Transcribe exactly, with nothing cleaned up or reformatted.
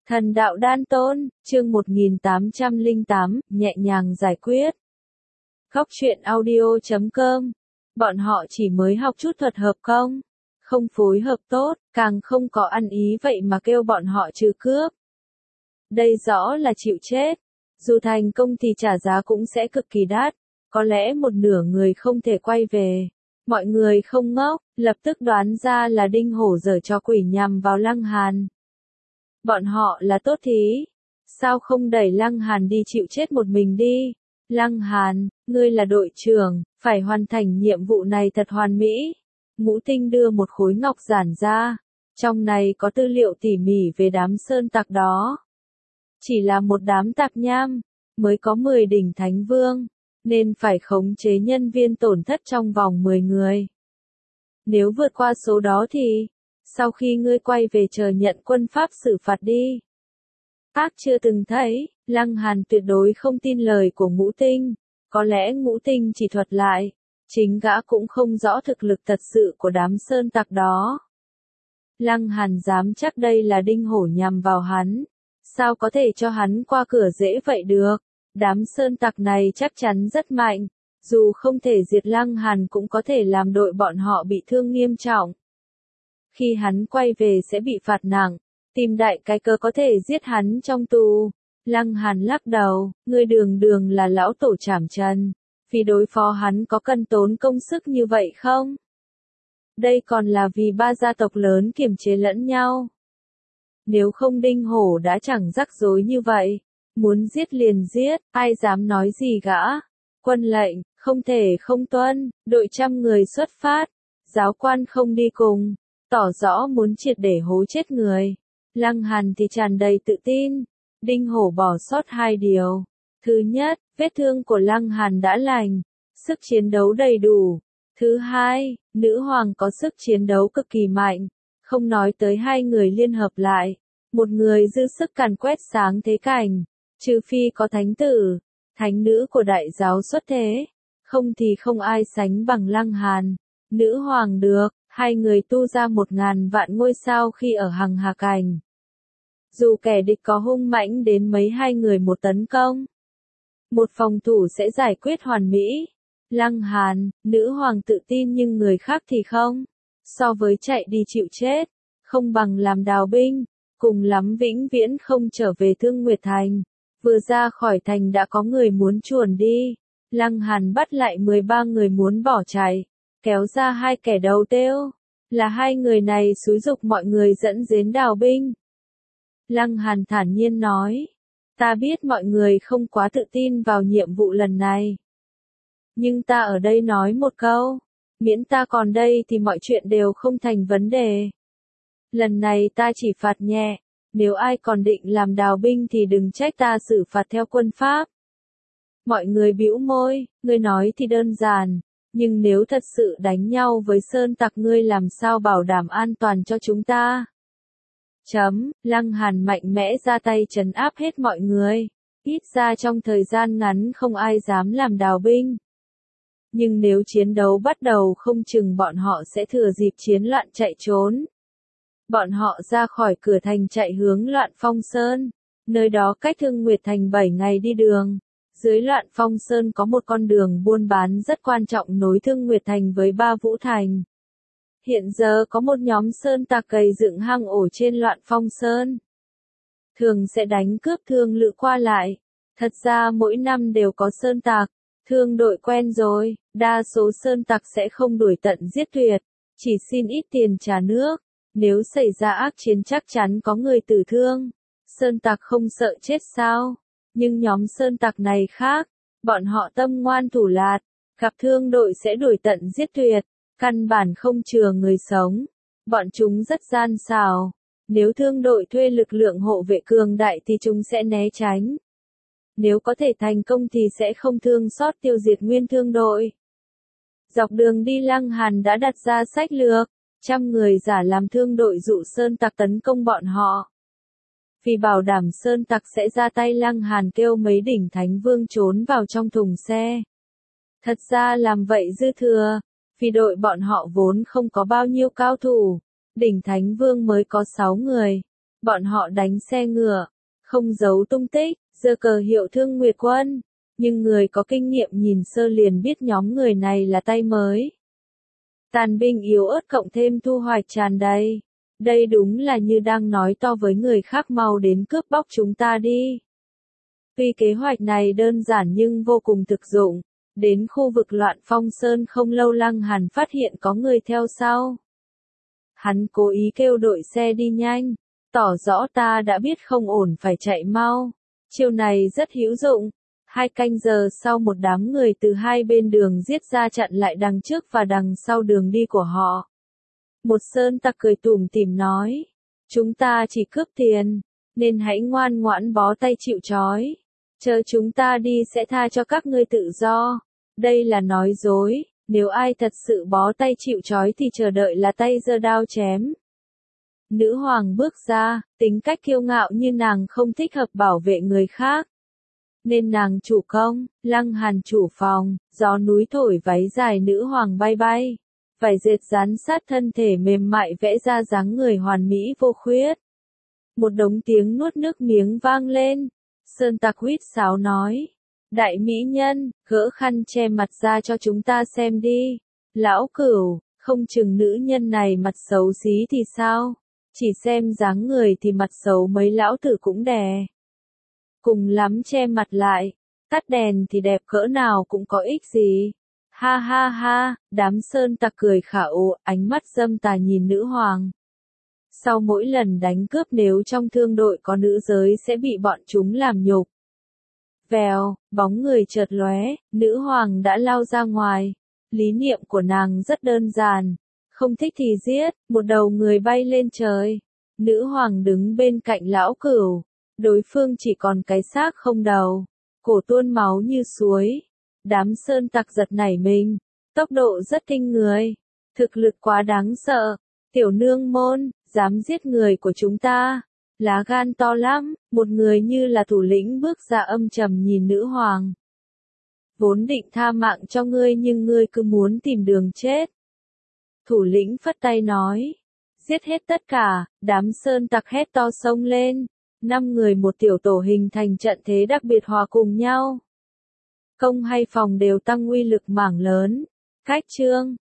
Thần đạo đan tôn, chương một nghìn tám trăm lẻ tám, nhẹ nhàng giải quyết. Góc truyện audio chấm com. Bọn họ chỉ mới học chút thuật hợp công, không phối hợp tốt, càng không có ăn ý vậy mà kêu bọn họ trừ cướp. Đây rõ là chịu chết. Dù thành công thì trả giá cũng sẽ cực kỳ đắt, có lẽ một nửa người không thể quay về. Mọi người không ngốc, lập tức đoán ra là Đinh Hổ giở trò quỷ nhằm vào Lăng Hàn. Bọn họ là tốt thí, sao không đẩy Lăng Hàn đi chịu chết một mình đi? Lăng Hàn, ngươi là đội trưởng, phải hoàn thành nhiệm vụ này thật hoàn mỹ. Ngũ Tinh đưa một khối ngọc giản ra, trong này có tư liệu tỉ mỉ về đám sơn tặc đó. Chỉ là một đám tạp nham, mới có mười đỉnh thánh vương, nên phải khống chế nhân viên tổn thất trong vòng mười người. Nếu vượt qua số đó thì, sau khi ngươi quay về chờ nhận quân pháp xử phạt đi. Ác chưa từng thấy, Lăng Hàn tuyệt đối không tin lời của Ngũ Tinh, có lẽ Ngũ Tinh chỉ thuật lại, chính gã cũng không rõ thực lực thật sự của đám sơn tặc đó. Lăng Hàn dám chắc đây là Đinh Hổ nhằm vào hắn, sao có thể cho hắn qua cửa dễ vậy được? Đám sơn tặc này chắc chắn rất mạnh, dù không thể diệt Lăng Hàn cũng có thể làm đội bọn họ bị thương nghiêm trọng. Khi hắn quay về sẽ bị phạt nặng, tìm đại cái cớ có thể giết hắn trong tù. Lăng Hàn lắc đầu, ngươi đường đường là lão tổ trảm trần, vì đối phó hắn có cần tốn công sức như vậy không? Đây còn là vì ba gia tộc lớn kiềm chế lẫn nhau. Nếu không Đinh Hổ đã chẳng rắc rối như vậy, muốn giết liền giết, ai dám nói gì gã? Quân lệnh, không thể không tuân, đội trăm người xuất phát, giáo quan không đi cùng, tỏ rõ muốn triệt để hố chết người. Lăng Hàn thì tràn đầy tự tin, Đinh Hổ bỏ sót hai điều. Thứ nhất, vết thương của Lăng Hàn đã lành, sức chiến đấu đầy đủ. Thứ hai, nữ hoàng có sức chiến đấu cực kỳ mạnh, không nói tới hai người liên hợp lại, một người dư sức càn quét sáng thế cảnh, trừ phi có thánh tử, thánh nữ của đại giáo xuất thế, không thì không ai sánh bằng Lăng Hàn. Nữ hoàng được, hai người tu ra một ngàn vạn ngôi sao khi ở Hằng Hà Cảnh. Dù kẻ địch có hung mãnh đến mấy hai người một tấn công, một phòng thủ sẽ giải quyết hoàn mỹ. Lăng Hàn, nữ hoàng tự tin nhưng người khác thì không. So với chạy đi chịu chết, không bằng làm đào binh, cùng lắm vĩnh viễn không trở về Thương Nguyệt Thành. Vừa ra khỏi thành đã có người muốn chuồn đi. Lăng Hàn bắt lại mười ba người muốn bỏ chạy, kéo ra hai kẻ đầu têu. Là hai người này xúi giục mọi người dẫn đến đào binh. Lăng Hàn thản nhiên nói, ta biết mọi người không quá tự tin vào nhiệm vụ lần này. Nhưng ta ở đây nói một câu, miễn ta còn đây thì mọi chuyện đều không thành vấn đề. Lần này ta chỉ phạt nhẹ, nếu ai còn định làm đào binh thì đừng trách ta xử phạt theo quân pháp. Mọi người bĩu môi, ngươi nói thì đơn giản, nhưng nếu thật sự đánh nhau với sơn tặc ngươi làm sao bảo đảm an toàn cho chúng ta? Chấm, Lăng Hàn mạnh mẽ ra tay trấn áp hết mọi người, ít ra trong thời gian ngắn không ai dám làm đào binh. Nhưng nếu chiến đấu bắt đầu không chừng bọn họ sẽ thừa dịp chiến loạn chạy trốn. Bọn họ ra khỏi cửa thành chạy hướng Loạn Phong Sơn, nơi đó cách Thương Nguyệt Thành bảy ngày đi đường. Dưới Loạn Phong Sơn có một con đường buôn bán rất quan trọng nối Thương Nguyệt Thành với Ba Vũ Thành. Hiện giờ có một nhóm sơn tặc cày dựng hang ổ trên Loạn Phong Sơn. Thường sẽ đánh cướp thương lự qua lại. Thật ra mỗi năm đều có sơn tặc, thương đội quen rồi, đa số sơn tặc sẽ không đuổi tận giết tuyệt, chỉ xin ít tiền trả nước. Nếu xảy ra ác chiến chắc chắn có người tử thương. Sơn tặc không sợ chết sao? Nhưng nhóm sơn tặc này khác, bọn họ tâm ngoan thủ lạt, gặp thương đội sẽ đuổi tận giết tuyệt, căn bản không chừa người sống. Bọn chúng rất gian xảo, nếu thương đội thuê lực lượng hộ vệ cường đại thì chúng sẽ né tránh. Nếu có thể thành công thì sẽ không thương xót tiêu diệt nguyên thương đội. Dọc đường đi Lăng Hàn đã đặt ra sách lược, trăm người giả làm thương đội dụ sơn tặc tấn công bọn họ. Vì bảo đảm sơn tặc sẽ ra tay Lăng Hàn kêu mấy đỉnh thánh vương trốn vào trong thùng xe. Thật ra làm vậy dư thừa, vì đội bọn họ vốn không có bao nhiêu cao thủ, đỉnh thánh vương mới có sáu người. Bọn họ đánh xe ngựa, không giấu tung tích, giơ cờ hiệu Thương Nguyệt quân. Nhưng người có kinh nghiệm nhìn sơ liền biết nhóm người này là tay mới. Tàn binh yếu ớt cộng thêm thu hoạch tràn đầy. Đây đúng là như đang nói to với người khác mau đến cướp bóc chúng ta đi. Tuy kế hoạch này đơn giản nhưng vô cùng thực dụng. Đến khu vực Loạn Phong Sơn không lâu Lăng Hàn phát hiện có người theo sau. Hắn cố ý kêu đội xe đi nhanh, tỏ rõ ta đã biết không ổn phải chạy mau. Chiêu này rất hữu dụng. Hai canh giờ sau một đám người từ hai bên đường giết ra chặn lại đằng trước và đằng sau đường đi của họ. Một sơn tặc cười tủm tỉm nói, chúng ta chỉ cướp tiền, nên hãy ngoan ngoãn bó tay chịu trói. Chờ chúng ta đi sẽ tha cho các ngươi tự do. Đây là nói dối, nếu ai thật sự bó tay chịu trói thì chờ đợi là tay giơ đao chém. Nữ hoàng bước ra, tính cách kiêu ngạo như nàng không thích hợp bảo vệ người khác. Nên nàng chủ công, Lăng Hàn chủ phòng, gió núi thổi váy dài nữ hoàng bay bay. Vải dệt dán sát thân thể mềm mại vẽ ra dáng người hoàn mỹ vô khuyết. Một đống tiếng nuốt nước miếng vang lên. Sơn tặc huýt sáo nói. Đại mỹ nhân, gỡ khăn che mặt ra cho chúng ta xem đi. Lão Cửu, không chừng nữ nhân này mặt xấu xí thì sao? Chỉ xem dáng người thì mặt xấu mấy lão tử cũng đè. Cùng lắm che mặt lại. Tắt đèn thì đẹp cỡ nào cũng có ích gì. Ha ha ha, đám sơn tặc cười khả ố, ánh mắt dâm tà nhìn nữ hoàng. Sau mỗi lần đánh cướp nếu trong thương đội có nữ giới sẽ bị bọn chúng làm nhục. Vèo, bóng người chợt lóe, nữ hoàng đã lao ra ngoài. Lý niệm của nàng rất đơn giản. Không thích thì giết, một đầu người bay lên trời. Nữ hoàng đứng bên cạnh lão Cửu. Đối phương chỉ còn cái xác không đầu. Cổ tuôn máu như suối. Đám sơn tặc giật nảy mình. Tốc độ rất kinh người. Thực lực quá đáng sợ. Tiểu nương môn, dám giết người của chúng ta. Lá gan to lắm. Một người như là thủ lĩnh bước ra âm trầm nhìn nữ hoàng. Vốn định tha mạng cho ngươi nhưng ngươi cứ muốn tìm đường chết. Thủ lĩnh phất tay nói. Giết hết tất cả, đám sơn tặc hét to xông lên. Năm người một tiểu tổ hình thành trận thế đặc biệt hòa cùng nhau. Công hay phòng đều tăng uy lực mảng lớn. Cách chương